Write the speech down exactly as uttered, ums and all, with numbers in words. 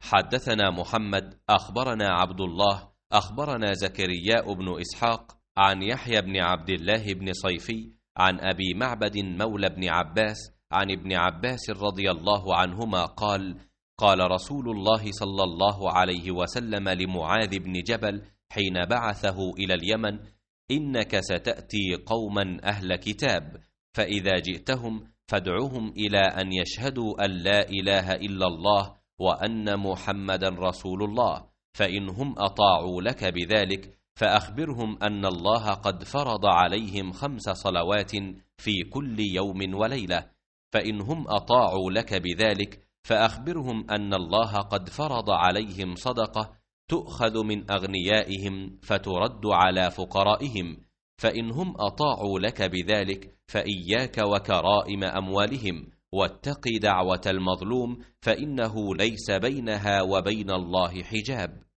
حدثنا محمد أخبرنا عبد الله أخبرنا زكرياء بن إسحاق عن يحيى بن عبد الله بن صيفي عن أبي معبد مولى بن عباس عن ابن عباس رضي الله عنهما قال: قال رسول الله صلى الله عليه وسلم لمعاذ بن جبل حين بعثه إلى اليمن: إنك ستأتي قوما أهل كتاب، فإذا جئتهم فادعهم إلى أن يشهدوا أن لا إله إلا الله وأن محمدا رسول الله، فإنهم أطاعوا لك بذلك فأخبرهم أن الله قد فرض عليهم خمس صلوات في كل يوم وليلة، فإنهم أطاعوا لك بذلك فأخبرهم أن الله قد فرض عليهم صدقة تؤخذ من أغنيائهم فترد على فقرائهم، فإنهم أطاعوا لك بذلك فإياك وكرائم أموالهم، واتق دعوة المظلوم فإنه ليس بينها وبين الله حجاب.